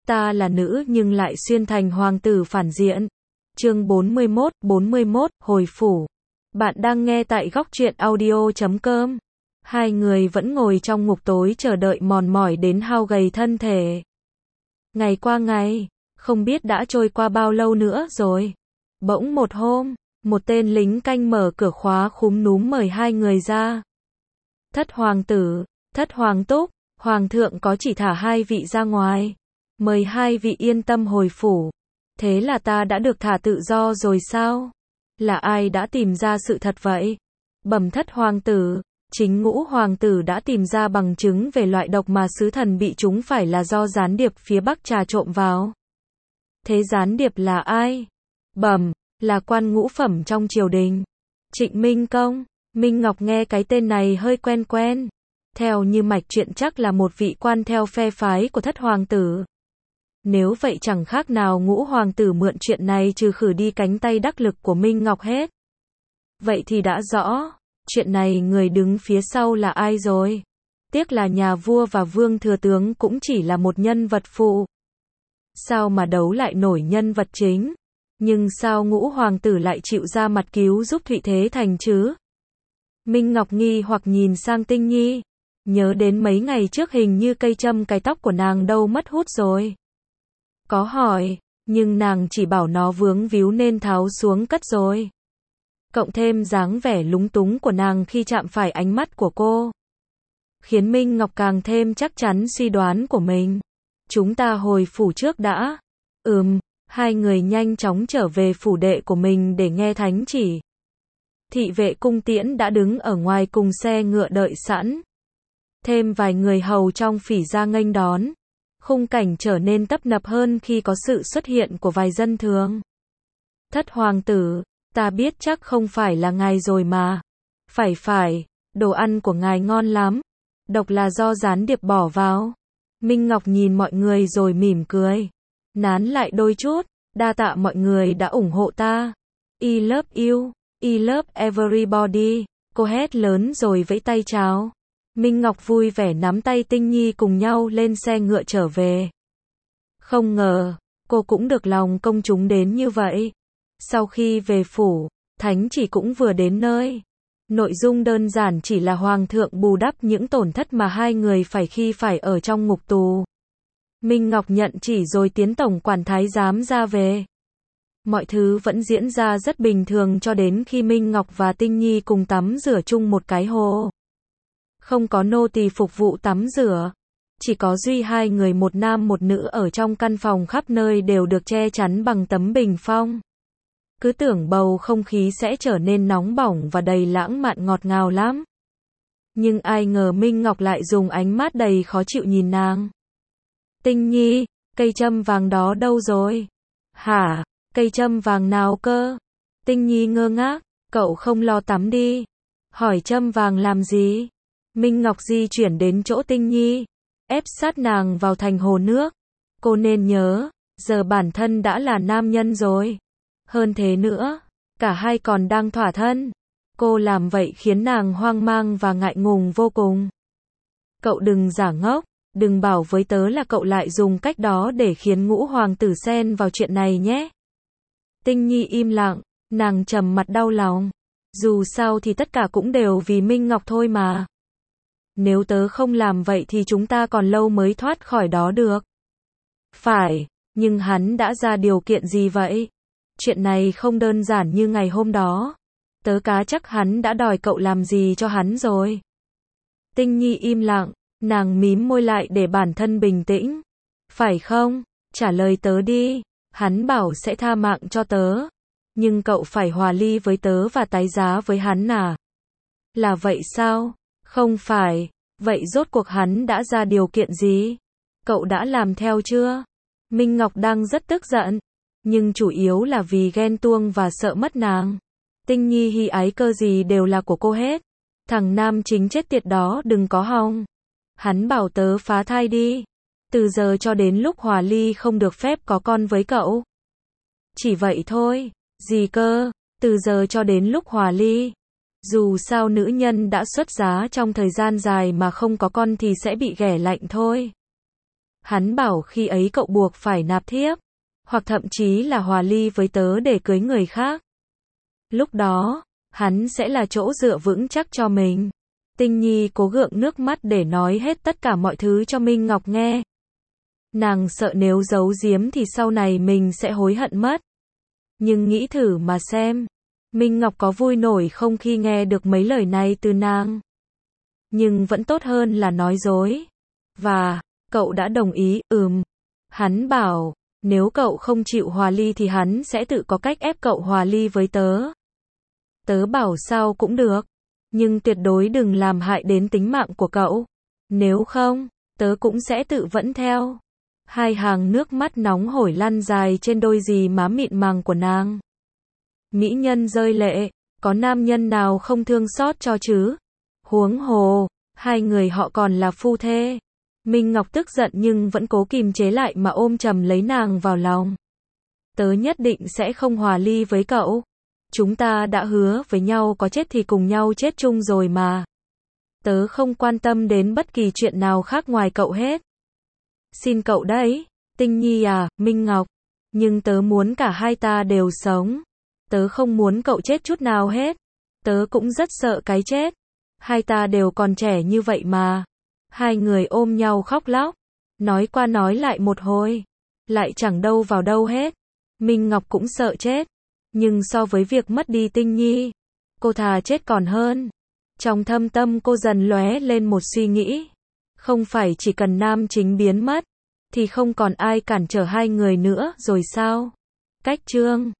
ta là nữ nhưng lại xuyên thành hoàng tử phản diện. Chương 41, hồi phủ. Bạn đang nghe tại góc truyện audio.com. Hai người vẫn ngồi trong ngục tối chờ đợi mòn mỏi đến hao gầy thân thể. Ngày qua ngày, không biết đã trôi qua bao lâu nữa rồi. Bỗng một hôm, một tên lính canh mở cửa khóa khúm núm mời hai người ra. Thất hoàng tử, thất hoàng túc, hoàng thượng có chỉ thả hai vị ra ngoài. Mời hai vị yên tâm hồi phủ. Thế là ta đã được thả tự do rồi sao? Là ai đã tìm ra sự thật vậy? Bẩm thất hoàng tử, chính Ngũ hoàng tử đã tìm ra bằng chứng về loại độc mà sứ thần bị trúng phải là do gián điệp phía Bắc trà trộn vào. Thế gián điệp là ai? Bẩm, là quan ngũ phẩm trong triều đình. Trịnh Minh Công. Minh Ngọc nghe cái tên này hơi quen quen. Theo như mạch chuyện chắc là một vị quan theo phe phái của thất hoàng tử. Nếu vậy chẳng khác nào Ngũ hoàng tử mượn chuyện này trừ khử đi cánh tay đắc lực của Minh Ngọc hết. Vậy thì đã rõ, chuyện này người đứng phía sau là ai rồi? Tiếc là nhà vua và vương thừa tướng cũng chỉ là một nhân vật phụ. Sao mà đấu lại nổi nhân vật chính? Nhưng sao Ngũ hoàng tử lại chịu ra mặt cứu giúp Thụy Thế Thành chứ? Minh Ngọc nghi hoặc nhìn sang Tinh Nhi. Nhớ đến mấy ngày trước hình như cây châm cái tóc của nàng đâu mất hút rồi. Có hỏi, nhưng nàng chỉ bảo nó vướng víu nên tháo xuống cất rồi. Cộng thêm dáng vẻ lúng túng của nàng khi chạm phải ánh mắt của cô, khiến Minh Ngọc càng thêm chắc chắn suy đoán của mình. Chúng ta hồi phủ trước đã. Hai người nhanh chóng trở về phủ đệ của mình để nghe thánh chỉ. Thị vệ cung tiễn đã đứng ở ngoài cùng xe ngựa đợi sẵn. Thêm vài người hầu trong phỉ ra nghênh đón. Khung cảnh trở nên tấp nập hơn khi có sự xuất hiện của vài dân thường. Thất hoàng tử, ta biết chắc không phải là ngài rồi mà. Phải, đồ ăn của ngài ngon lắm. Độc là do gián điệp bỏ vào. Minh Ngọc nhìn mọi người rồi mỉm cười. Nán lại đôi chút, đa tạ mọi người đã ủng hộ ta. I love you, I love everybody. Cô hét lớn rồi vẫy tay chào. Minh Ngọc vui vẻ nắm tay Tinh Nhi cùng nhau lên xe ngựa trở về. Không ngờ, cô cũng được lòng công chúng đến như vậy. Sau khi về phủ, thánh chỉ cũng vừa đến nơi. Nội dung đơn giản chỉ là hoàng thượng bù đắp những tổn thất mà hai người phải khi phải ở trong ngục tù. Minh Ngọc nhận chỉ rồi tiến tổng quản thái giám ra về. Mọi thứ vẫn diễn ra rất bình thường cho đến khi Minh Ngọc và Tinh Nhi cùng tắm rửa chung một cái hồ. Không có nô tỳ phục vụ tắm rửa. Chỉ có duy hai người một nam một nữ ở trong căn phòng khắp nơi đều được che chắn bằng tấm bình phong. Cứ tưởng bầu không khí sẽ trở nên nóng bỏng và đầy lãng mạn ngọt ngào lắm. Nhưng ai ngờ Minh Ngọc lại dùng ánh mắt đầy khó chịu nhìn nàng. Tinh Nhi, cây châm vàng đó đâu rồi? Hả? Cây châm vàng nào cơ? Tinh Nhi ngơ ngác, cậu không lo tắm đi. Hỏi châm vàng làm gì? Minh Ngọc di chuyển đến chỗ Tinh Nhi, ép sát nàng vào thành hồ nước. Cô nên nhớ, giờ bản thân đã là nam nhân rồi. Hơn thế nữa, cả hai còn đang thỏa thân. Cô làm vậy khiến nàng hoang mang và ngại ngùng vô cùng. Cậu đừng giả ngốc, đừng bảo với tớ là cậu lại dùng cách đó để khiến Ngũ hoàng tử xen vào chuyện này nhé. Tinh Nhi im lặng, nàng trầm mặt đau lòng. Dù sao thì tất cả cũng đều vì Minh Ngọc thôi mà. Nếu tớ không làm vậy thì chúng ta còn lâu mới thoát khỏi đó được. Phải, nhưng hắn đã ra điều kiện gì vậy? Chuyện này không đơn giản như ngày hôm đó. Tớ cá chắc hắn đã đòi cậu làm gì cho hắn rồi. Tinh Nhi im lặng, nàng mím môi lại để bản thân bình tĩnh. Phải không? Trả lời tớ đi. Hắn bảo sẽ tha mạng cho tớ. Nhưng cậu phải hòa ly với tớ và tái giá với hắn à? Là vậy sao? Không phải. Vậy rốt cuộc hắn đã ra điều kiện gì? Cậu đã làm theo chưa? Minh Ngọc đang rất tức giận. Nhưng chủ yếu là vì ghen tuông và sợ mất nàng. Tinh Nhi hi ái cơ gì đều là của cô hết. Thằng nam chính chết tiệt đó đừng có hòng. Hắn bảo tớ phá thai đi. Từ giờ cho đến lúc hòa ly không được phép có con với cậu. Chỉ vậy thôi. Gì cơ? Từ giờ cho đến lúc hòa ly. Dù sao nữ nhân đã xuất giá trong thời gian dài mà không có con thì sẽ bị ghẻ lạnh thôi. Hắn bảo khi ấy cậu buộc phải nạp thiếp, hoặc thậm chí là hòa ly với tớ để cưới người khác. Lúc đó, hắn sẽ là chỗ dựa vững chắc cho mình. Tinh Nhi cố gượng nước mắt để nói hết tất cả mọi thứ cho Minh Ngọc nghe. Nàng sợ nếu giấu giếm thì sau này mình sẽ hối hận mất. Nhưng nghĩ thử mà xem, Minh Ngọc có vui nổi không khi nghe được mấy lời này từ nàng. Nhưng vẫn tốt hơn là nói dối. Và, cậu đã đồng ý, Hắn bảo, nếu cậu không chịu hòa ly thì hắn sẽ tự có cách ép cậu hòa ly với tớ. Tớ bảo sao cũng được, nhưng tuyệt đối đừng làm hại đến tính mạng của cậu. Nếu không, tớ cũng sẽ tự vẫn theo. Hai hàng nước mắt nóng hổi lăn dài trên đôi gì má mịn màng của nàng. Mỹ nhân rơi lệ, có nam nhân nào không thương xót cho chứ? Huống hồ, hai người họ còn là phu thê. Minh Ngọc tức giận nhưng vẫn cố kìm chế lại mà ôm chầm lấy nàng vào lòng. Tớ nhất định sẽ không hòa ly với cậu. Chúng ta đã hứa với nhau có chết thì cùng nhau chết chung rồi mà. Tớ không quan tâm đến bất kỳ chuyện nào khác ngoài cậu hết. Xin cậu đấy, Tinh Nhi à, Minh Ngọc. Nhưng tớ muốn cả hai ta đều sống. Tớ không muốn cậu chết chút nào hết. Tớ cũng rất sợ cái chết. Hai ta đều còn trẻ như vậy mà. Hai người ôm nhau khóc lóc. Nói qua nói lại một hồi. Lại chẳng đâu vào đâu hết. Minh Ngọc cũng sợ chết. Nhưng so với việc mất đi Tinh Nhi, cô thà chết còn hơn. Trong thâm tâm cô dần lóe lên một suy nghĩ. Không phải chỉ cần nam chính biến mất, thì không còn ai cản trở hai người nữa rồi sao? Cách chương